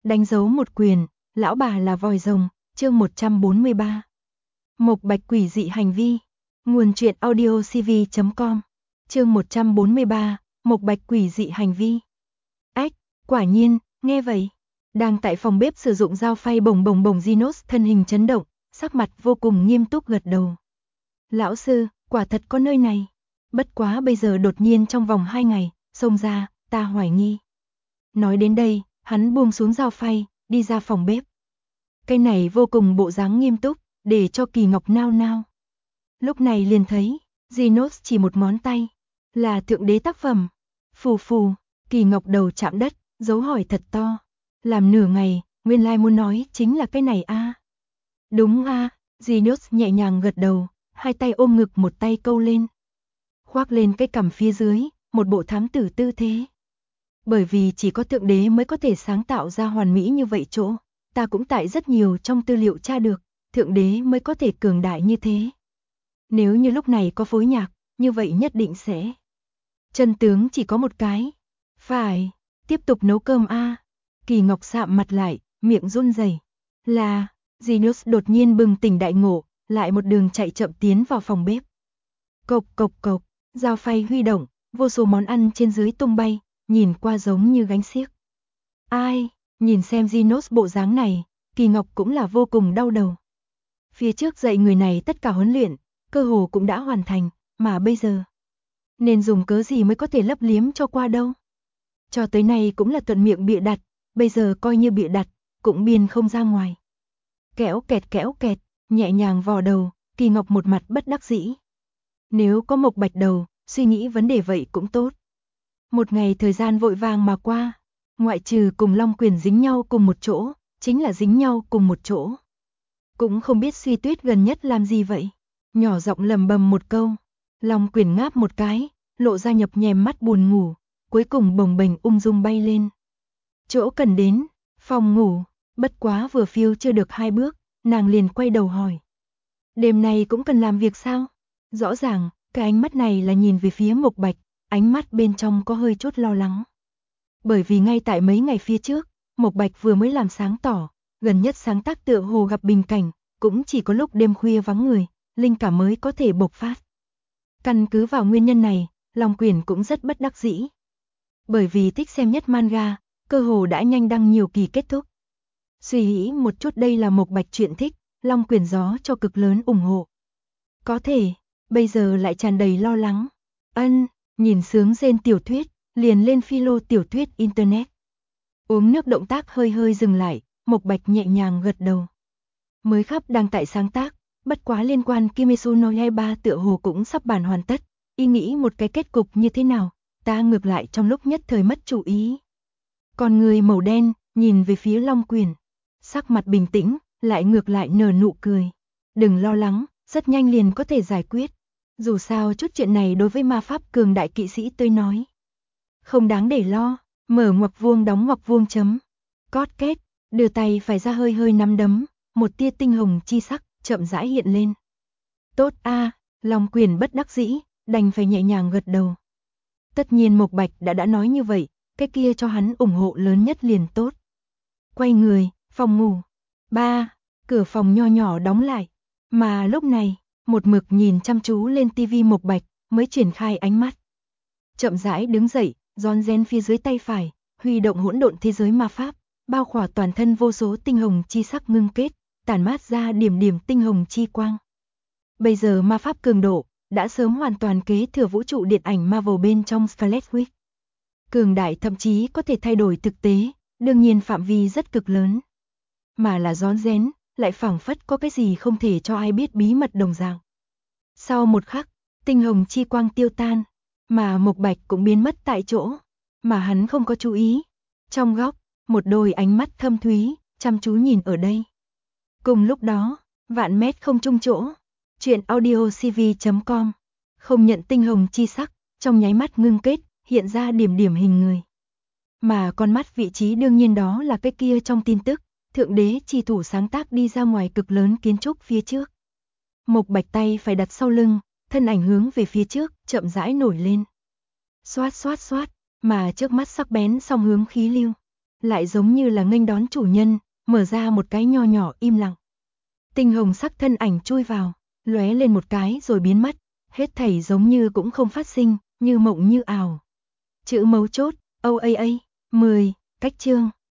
Đánh dấu một quyền, lão bà là vòi rồng, chương 143. Mộc Bạch quỷ dị hành vi. Nguồn truyện audiocv.com. Chương 143, Mộc Bạch quỷ dị hành vi. Ách, quả nhiên, nghe vậy. Đang tại phòng bếp sử dụng dao phay bồng Ginos thân hình chấn động, sắc mặt vô cùng nghiêm túc gật đầu. Lão sư, quả thật có nơi này. Bất quá bây giờ đột nhiên trong vòng 2 ngày, xông ra, ta hoài nghi. Nói đến đây, hắn buông xuống dao phay, đi ra phòng bếp. Cái này vô cùng bộ dáng nghiêm túc, để cho Kỳ Ngọc nao nao. Lúc này liền thấy, Ginos chỉ một ngón tay, là thượng đế tác phẩm. Phù phù, Kỳ Ngọc đầu chạm đất, dấu hỏi thật to. Làm nửa ngày, nguyên lai muốn nói chính là cái này a. Đúng a, Ginos nhẹ nhàng gật đầu, hai tay ôm ngực một tay câu lên. Khoác lên cái cằm phía dưới, một bộ thám tử tư thế. Bởi vì chỉ có thượng đế mới có thể sáng tạo ra hoàn mỹ như vậy chỗ, ta cũng tại rất nhiều trong tư liệu tra được, thượng đế mới có thể cường đại như thế. Nếu như lúc này có phối nhạc, như vậy nhất định sẽ. Chân tướng chỉ có một cái. Phải, tiếp tục nấu cơm a. Kỳ Ngọc sạm mặt lại, miệng run rẩy. Là, Ginos đột nhiên bừng tỉnh đại ngộ, lại một đường chạy chậm tiến vào phòng bếp. Cộc cộc cộc, dao phay huy động, vô số món ăn trên dưới tung bay, nhìn qua giống như gánh xiếc. Ai, nhìn xem Ginos bộ dáng này, Kỳ Ngọc cũng là vô cùng đau đầu. Phía trước dạy người này tất cả huấn luyện, cơ hồ cũng đã hoàn thành, mà bây giờ nên dùng cớ gì mới có thể lấp liếm cho qua đâu. Cho tới nay cũng là thuận miệng bịa đặt, bây giờ coi như bịa đặt, cũng biên không ra ngoài. Kéo kẹt, nhẹ nhàng vò đầu, Kỳ Ngọc một mặt bất đắc dĩ. Nếu có Mộc Bạch đầu, suy nghĩ vấn đề vậy cũng tốt. Một ngày thời gian vội vàng mà qua, ngoại trừ cùng Long Quyền dính nhau cùng một chỗ, chính là dính nhau cùng một chỗ. Cũng không biết Suy Tuyết gần nhất làm gì vậy. Nhỏ giọng lầm bầm một câu, Long Quyền ngáp một cái, lộ ra nhập nhèm mắt buồn ngủ, cuối cùng bồng bềnh ung dung bay lên. Chỗ cần đến, phòng ngủ, bất quá vừa phiêu chưa được 2 bước, nàng liền quay đầu hỏi. Đêm nay cũng cần làm việc sao? Rõ ràng, cái ánh mắt này là nhìn về phía Mộc Bạch, ánh mắt bên trong có hơi chút lo lắng. Bởi vì ngay tại mấy ngày phía trước, Mộc Bạch vừa mới làm sáng tỏ, gần nhất sáng tác tựa hồ gặp bình cảnh, cũng chỉ có lúc đêm khuya vắng người, linh cảm mới có thể bộc phát. Căn cứ vào nguyên nhân này, Long Quyền cũng rất bất đắc dĩ. Bởi vì thích xem nhất manga, cơ hồ đã nhanh đăng nhiều kỳ kết thúc. Suy nghĩ một chút đây là Mộc Bạch chuyện thích, Long Quyền gió cho cực lớn ủng hộ. Có thể, bây giờ lại tràn đầy lo lắng. Nhìn sướng rên tiểu thuyết, liền lên philo tiểu thuyết internet. Uống nước động tác hơi hơi dừng lại, Mộc Bạch nhẹ nhàng gật đầu. Mới khắp đang tại sáng tác, bất quá liên quan Kimetsu no Yaiba tựa hồ cũng sắp bản hoàn tất, ý nghĩ một cái kết cục như thế nào, ta ngược lại trong lúc nhất thời mất chú ý. Còn người màu đen, nhìn về phía Long Quyền, sắc mặt bình tĩnh, lại ngược lại nở nụ cười. Đừng lo lắng, rất nhanh liền có thể giải quyết. Dù sao chút chuyện này đối với ma pháp cường đại kỵ sĩ tôi nói. Không đáng để lo, mở ngoặc vuông đóng ngoặc vuông chấm. Cót kết, đưa tay phải ra hơi hơi nắm đấm, một tia tinh hồng chi sắc, chậm rãi hiện lên. Tốt a, Long Quyền bất đắc dĩ, đành phải nhẹ nhàng gật đầu. Tất nhiên Mộc Bạch đã nói như vậy, cái kia cho hắn ủng hộ lớn nhất liền tốt. Quay người, phòng ngủ. Cửa phòng nho nhỏ đóng lại. Mà lúc này, một mực nhìn chăm chú lên tivi Mộc Bạch, mới triển khai ánh mắt. Chậm rãi đứng dậy, rón rén phía dưới tay phải, huy động hỗn độn thế giới ma pháp, bao khỏa toàn thân vô số tinh hồng chi sắc ngưng kết, tản mát ra điểm điểm tinh hồng chi quang. Bây giờ ma pháp cường độ đã sớm hoàn toàn kế thừa vũ trụ điện ảnh Marvel bên trong Scarlet Witch. Cường đại thậm chí có thể thay đổi thực tế, đương nhiên phạm vi rất cực lớn. Mà là rón rén, lại phảng phất có cái gì không thể cho ai biết bí mật đồng dạng. Sau một khắc, tinh hồng chi quang tiêu tan, mà Mộc Bạch cũng biến mất tại chỗ, mà hắn không có chú ý. Trong góc, một đôi ánh mắt thâm thúy, chăm chú nhìn ở đây. Cùng lúc đó, vạn mét không chung chỗ, truyện audiocv.com, không nhận tinh hồng chi sắc, trong nháy mắt ngưng kết, hiện ra điểm điểm hình người. Mà con mắt vị trí đương nhiên đó là cái kia trong tin tức, thượng đế chi thủ sáng tác đi ra ngoài cực lớn kiến trúc phía trước. Mộc Bạch tay phải đặt sau lưng, thân ảnh hướng về phía trước, chậm rãi nổi lên. Xoát xoát xoát, mà trước mắt sắc bén song hướng khí lưu. lại giống như là nghênh đón chủ nhân, mở ra một cái nho nhỏ im lặng. Tinh hồng sắc thân ảnh chui vào, lóe lên một cái rồi biến mất, hết thảy giống như cũng không phát sinh, như mộng như ảo. Chữ mấu chốt, OAA, 10, cách chương.